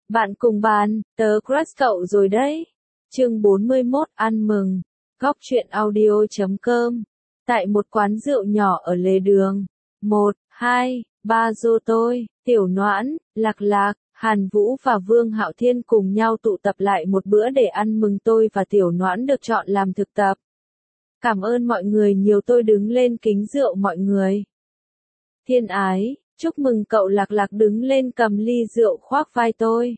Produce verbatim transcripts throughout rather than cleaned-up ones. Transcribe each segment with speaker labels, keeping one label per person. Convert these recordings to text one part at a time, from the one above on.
Speaker 1: Bạn cùng bàn, tớ crush cậu rồi đấy. Chương bốn mươi mốt ăn mừng. Góc truyện audio chấm com. Tại một quán rượu nhỏ ở lề đường. Một, hai, ba dô tôi, Tiểu Noãn, Lạc Lạc, Hàn Vũ và Vương Hạo Thiên cùng nhau tụ tập lại một bữa để ăn mừng tôi và Tiểu Noãn được chọn làm thực tập. Cảm ơn mọi người nhiều, tôi đứng lên kính rượu mọi người. Thiên ái, chúc mừng cậu. Lạc Lạc đứng lên cầm ly rượu khoác vai tôi.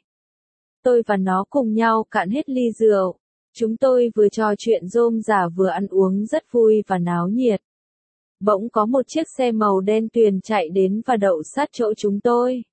Speaker 1: Tôi và nó cùng nhau cạn hết ly rượu. Chúng tôi vừa trò chuyện rôm rả vừa ăn uống rất vui và náo nhiệt. Bỗng có một chiếc xe màu đen tuyền chạy đến và đậu sát chỗ chúng tôi.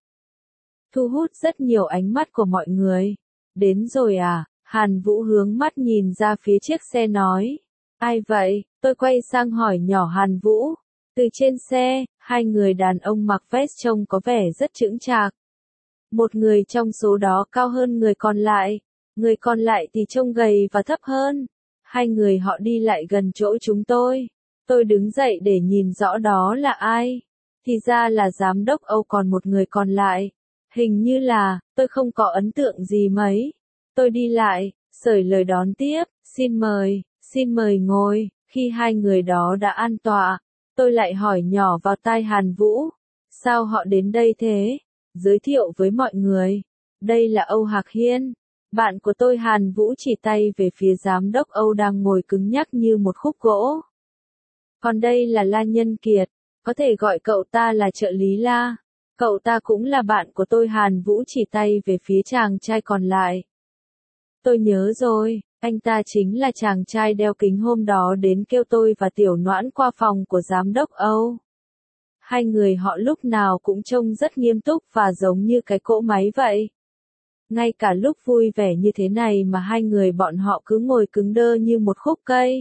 Speaker 1: Thu hút rất nhiều ánh mắt của mọi người. Đến rồi à? Hàn Vũ hướng mắt nhìn ra phía chiếc xe nói. Ai vậy? Tôi quay sang hỏi nhỏ Hàn Vũ. Từ trên xe, hai người đàn ông mặc vest trông có vẻ rất chững chạc. Một người trong số đó cao hơn người còn lại, người còn lại thì trông gầy và thấp hơn. Hai người họ đi lại gần chỗ chúng tôi. Tôi đứng dậy để nhìn rõ đó là ai. Thì ra là giám đốc Âu, còn một người còn lại. Hình như là, tôi không có ấn tượng gì mấy. Tôi đi lại, xởi lời đón tiếp, xin mời, xin mời ngồi. Khi hai người đó đã an tọa, tôi lại hỏi nhỏ vào tai Hàn Vũ. Sao họ đến đây thế? Giới thiệu với mọi người. Đây là Âu Hạc Hiên. Bạn của tôi. Hàn Vũ chỉ tay về phía giám đốc Âu đang ngồi cứng nhắc như một khúc gỗ. Còn đây là La Nhân Kiệt. Có thể gọi cậu ta là trợ lý La. Cậu ta cũng là bạn của tôi. Hàn Vũ chỉ tay về phía chàng trai còn lại. Tôi nhớ rồi, anh ta chính là chàng trai đeo kính hôm đó đến kêu tôi và Tiểu Noãn qua phòng của giám đốc Âu. Hai người họ lúc nào cũng trông rất nghiêm túc và giống như cái cỗ máy vậy. Ngay cả lúc vui vẻ như thế này mà hai người bọn họ cứ ngồi cứng đơ như một khúc cây.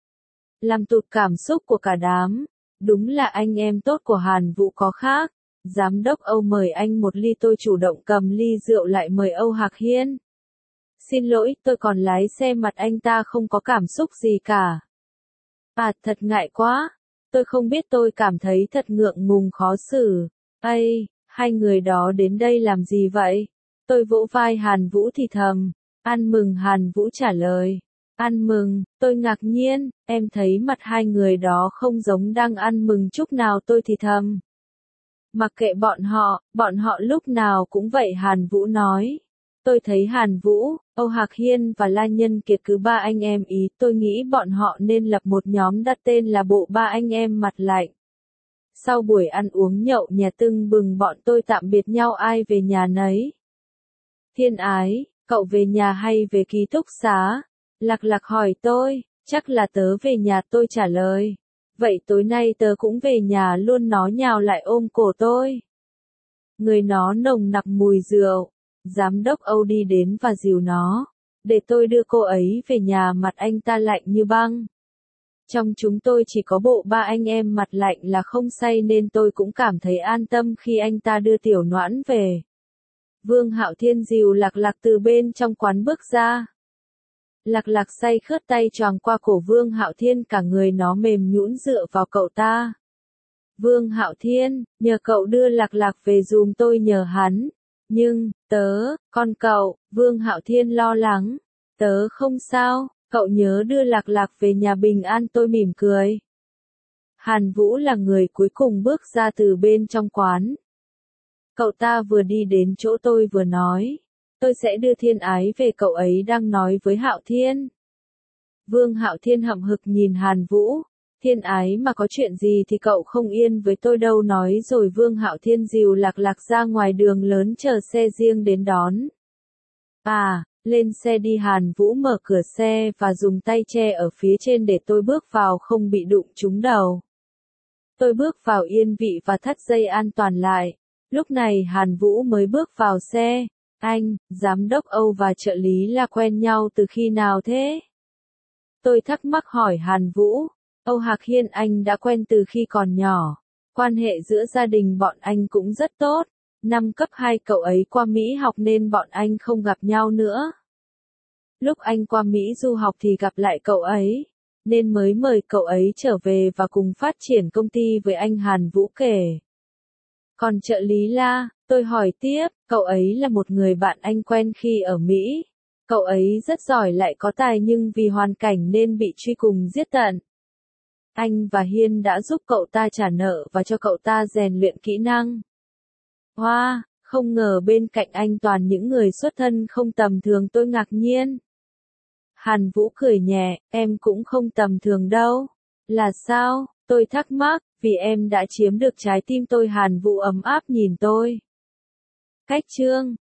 Speaker 1: Làm tụt cảm xúc của cả đám. Đúng là anh em tốt của Hàn Vũ có khác. Giám đốc Âu mời anh một ly, tôi chủ động cầm ly rượu lại mời Âu Hạc Hiên. Xin lỗi, tôi còn lái xe. Mặt anh ta không có cảm xúc gì cả. À, thật ngại quá. Tôi không biết, tôi cảm thấy thật ngượng ngùng khó xử. Ây, hai người đó đến đây làm gì vậy? Tôi vỗ vai Hàn Vũ thì thầm. Ăn mừng. Hàn Vũ trả lời. Ăn mừng. Tôi ngạc nhiên, em thấy mặt hai người đó không giống đang ăn mừng chút nào. Tôi thì thầm. Mặc kệ bọn họ, bọn họ lúc nào cũng vậy. Hàn Vũ nói. Tôi thấy Hàn Vũ, Âu Hạc Hiên và La Nhân Kiệt cứ ba anh em ý. Tôi nghĩ bọn họ nên lập một nhóm đặt tên là bộ ba anh em mặt lạnh. Sau buổi ăn uống nhậu nhẹt tưng bừng, bọn tôi tạm biệt nhau, ai về nhà nấy. Thiên ái, cậu về nhà hay về ký túc xá? Lạc Lạc hỏi tôi. Chắc là tớ về nhà, tôi trả lời. Vậy tối nay tớ cũng về nhà luôn. Nó nhào lại ôm cổ tôi. Người nó nồng nặc mùi rượu. Giám đốc Âu đi đến và dìu nó. Để tôi đưa cô ấy về nhà. Mặt anh ta lạnh như băng. Trong chúng tôi chỉ có bộ ba anh em mặt lạnh là không say, nên tôi cũng cảm thấy an tâm khi anh ta đưa Tiểu Noãn về. Vương Hạo Thiên dìu Lạc Lạc từ bên trong quán bước ra. Lạc Lạc say khướt, tay choàng qua cổ Vương Hạo Thiên, cả người nó mềm nhũn dựa vào cậu ta. Vương Hạo Thiên, nhờ cậu đưa Lạc Lạc về giùm tôi. Nhờ hắn. Nhưng, tớ, con cậu. Vương Hạo Thiên lo lắng. Tớ không sao, cậu nhớ đưa Lạc Lạc về nhà bình an. Tôi mỉm cười. Hàn Vũ là người cuối cùng bước ra từ bên trong quán. Cậu ta vừa đi đến chỗ tôi vừa nói. Tôi sẽ đưa Thiên ái về, cậu ấy đang nói với Hạo Thiên. Vương Hạo Thiên hậm hực nhìn Hàn Vũ. Thiên ái mà có chuyện gì thì cậu không yên với tôi đâu. Nói rồi Vương Hạo Thiên dìu Lạc Lạc ra ngoài đường lớn chờ xe riêng đến đón. À, lên xe đi. Hàn Vũ mở cửa xe và dùng tay che ở phía trên để tôi bước vào không bị đụng trúng đầu. Tôi bước vào yên vị và thắt dây an toàn lại. Lúc này Hàn Vũ mới bước vào xe. Anh, giám đốc Âu và trợ lý là quen nhau từ khi nào thế? Tôi thắc mắc hỏi Hàn Vũ. Âu Hạc Hiên anh đã quen từ khi còn nhỏ. Quan hệ giữa gia đình bọn anh cũng rất tốt. Năm cấp hai cậu ấy qua Mỹ học nên bọn anh không gặp nhau nữa. Lúc anh qua Mỹ du học thì gặp lại cậu ấy, nên mới mời cậu ấy trở về và cùng phát triển công ty với anh. Hàn Vũ kể. Còn trợ lý La, Tôi hỏi tiếp, cậu ấy là một người bạn anh quen khi ở Mỹ. Cậu ấy rất giỏi lại có tài nhưng vì hoàn cảnh nên bị truy cùng giết tận. Anh và Hiên đã giúp cậu ta trả nợ và cho cậu ta rèn luyện kỹ năng. Wow, không ngờ bên cạnh anh toàn những người xuất thân không tầm thường, tôi ngạc nhiên. Hàn Vũ cười nhẹ, em cũng không tầm thường đâu. Là sao? Tôi thắc mắc, vì em đã chiếm được trái tim tôi. Hàn Vũ ấm áp nhìn tôi. Cách chương